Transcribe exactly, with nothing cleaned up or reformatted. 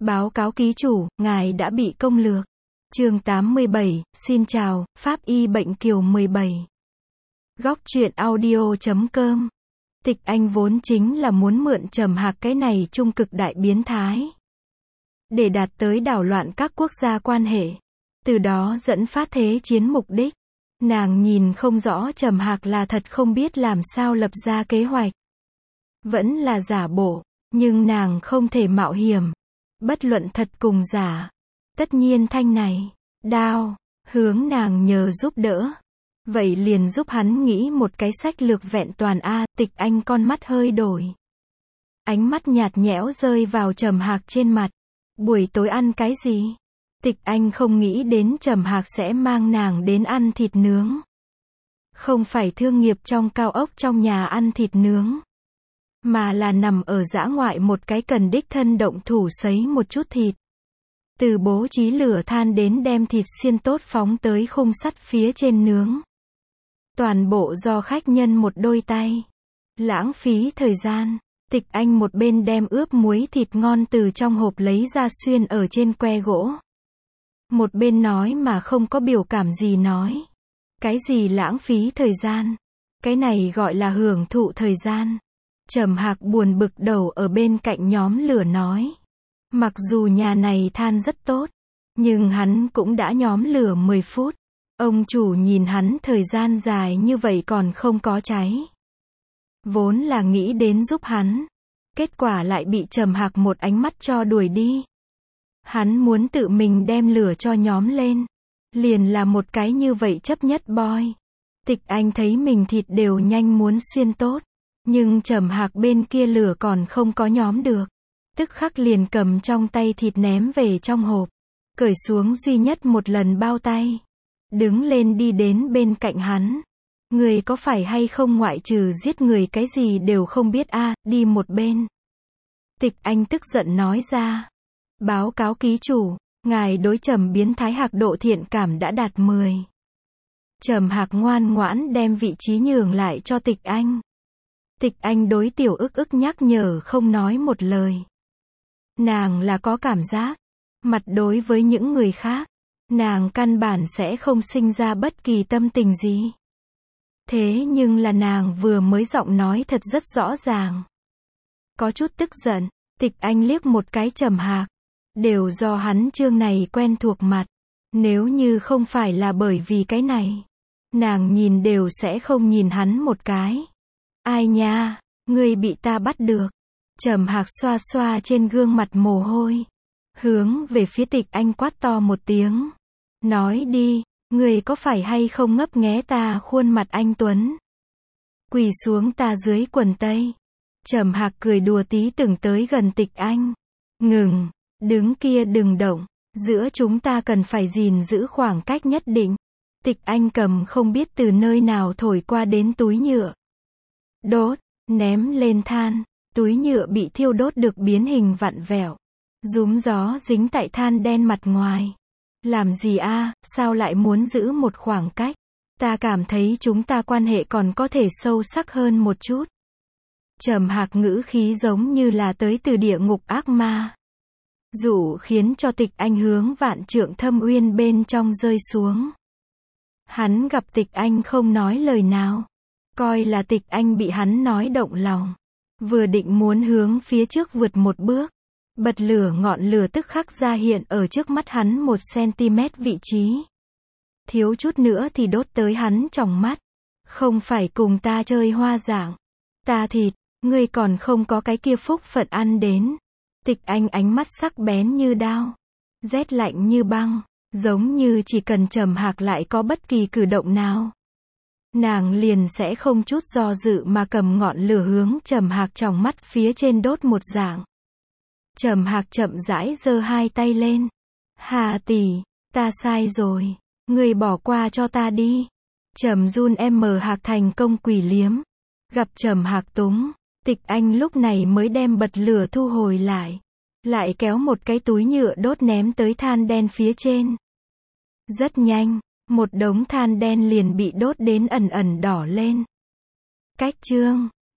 Báo cáo ký chủ, ngài đã bị công lược. Chương tám mươi bảy, xin chào, Pháp y bệnh kiều mười bảy. Góc truyện audio chấm com. Tịch Anh vốn chính là muốn mượn Trầm Hạc cái này trung cực đại biến thái, để đạt tới đảo loạn các quốc gia quan hệ, từ đó dẫn phát thế chiến mục đích. Nàng nhìn không rõ Trầm Hạc là thật không biết làm sao lập ra kế hoạch, vẫn là giả bộ, nhưng nàng không thể mạo hiểm. Bất luận thật cùng giả, tất nhiên thanh này, đao, hướng nàng nhờ giúp đỡ. Vậy liền giúp hắn nghĩ một cái sách lược vẹn toàn a. Tịch Anh con mắt hơi đổi, ánh mắt nhạt nhẽo rơi vào Trầm Hạc trên mặt. Buổi tối ăn cái gì? Tịch Anh không nghĩ đến Trầm Hạc sẽ mang nàng đến ăn thịt nướng. Không phải thương nghiệp trong cao ốc trong nhà ăn thịt nướng, mà là nằm ở dã ngoại một cái cần đích thân động thủ sấy một chút thịt. Từ bố trí lửa than đến đem thịt xiên tốt phóng tới khung sắt phía trên nướng. Toàn bộ do khách nhân một đôi tay. Lãng phí thời gian. Tịch Anh một bên đem ướp muối thịt ngon từ trong hộp lấy ra xuyên ở trên que gỗ, một bên nói mà không có biểu cảm gì nói. Cái gì lãng phí thời gian? Cái này gọi là hưởng thụ thời gian. Trầm Hạc buồn bực đầu ở bên cạnh nhóm lửa nói. Mặc dù nhà này than rất tốt, nhưng hắn cũng đã nhóm lửa mười phút. Ông chủ nhìn hắn thời gian dài như vậy còn không có cháy. Vốn là nghĩ đến giúp hắn, kết quả lại bị Trầm Hạc một ánh mắt cho đuổi đi. Hắn muốn tự mình đem lửa cho nhóm lên, liền là một cái như vậy chấp nhất boy. Tịch Anh thấy mình thịt đều nhanh muốn xuyên tốt, nhưng Trầm Hạc bên kia lửa còn không có nhóm được. Tức khắc liền cầm trong tay thịt ném về trong hộp, cởi xuống duy nhất một lần bao tay, đứng lên đi đến bên cạnh hắn. Người có phải hay không ngoại trừ giết người cái gì đều không biết a, à, đi một bên. Tịch Anh tức giận nói ra. Báo cáo ký chủ, ngài đối Trầm biến thái Hạc độ thiện cảm đã đạt mười. Trầm Hạc ngoan ngoãn đem vị trí nhường lại cho Tịch Anh. Tịch Anh đối tiểu ức ức nhắc nhở không nói một lời. Nàng là có cảm giác, mặt đối với những người khác, nàng căn bản sẽ không sinh ra bất kỳ tâm tình gì. Thế nhưng là nàng vừa mới giọng nói thật rất rõ ràng. Có chút tức giận. Tịch Anh liếc một cái Trầm Hạc. Đều do hắn trương này quen thuộc mặt. Nếu như không phải là bởi vì cái này, nàng nhìn đều sẽ không nhìn hắn một cái. Ai nha, ngươi bị ta bắt được. Trầm Hạc xoa xoa trên gương mặt mồ hôi, hướng về phía Tịch Anh quát to một tiếng. Nói đi, ngươi có phải hay không ngấp nghé ta khuôn mặt anh tuấn? Quỳ xuống ta dưới quần tây. Trầm Hạc cười đùa tí từng tới gần Tịch Anh. Ngừng, đứng kia đừng động, giữa chúng ta cần phải gìn giữ khoảng cách nhất định. Tịch Anh cầm không biết từ nơi nào thổi qua đến túi nhựa. Đốt, ném lên than, túi nhựa bị thiêu đốt được biến hình vặn vẹo. Rúm gió dính tại than đen mặt ngoài. Làm gì a, à, sao lại muốn giữ một khoảng cách? Ta cảm thấy chúng ta quan hệ còn có thể sâu sắc hơn một chút. Trầm Hạc ngữ khí giống như là tới từ địa ngục ác ma, dụ khiến cho Tịch Anh hướng vạn trượng thâm uyên bên trong rơi xuống. Hắn gặp Tịch Anh không nói lời nào, coi là Tịch Anh bị hắn nói động lòng, vừa định muốn hướng phía trước vượt một bước, bật lửa ngọn lửa tức khắc ra hiện ở trước mắt hắn một xăng-ti-mét vị trí. Thiếu chút nữa thì đốt tới hắn tròng mắt. Không phải cùng ta chơi hoa dạng. Ta thịt, ngươi còn không có cái kia phúc phận ăn đến. Tịch Anh ánh mắt sắc bén như đao, rét lạnh như băng, giống như chỉ cần Trầm Hạc lại có bất kỳ cử động nào, nàng liền sẽ không chút do dự mà cầm ngọn lửa hướng Trầm Hạc tròng mắt phía trên đốt một dạng. Trầm Hạc chậm rãi giơ hai tay lên. Hà tỷ, ta sai rồi, ngươi bỏ qua cho ta đi. Trầm run em Hạc thành công quỳ liếm. Gặp Trầm Hạc túng, Tịch Anh lúc này mới đem bật lửa thu hồi lại, lại kéo một cái túi nhựa đốt ném tới than đen phía trên. Rất nhanh, một đống than đen liền bị đốt đến ẩn ẩn đỏ lên. Cách chương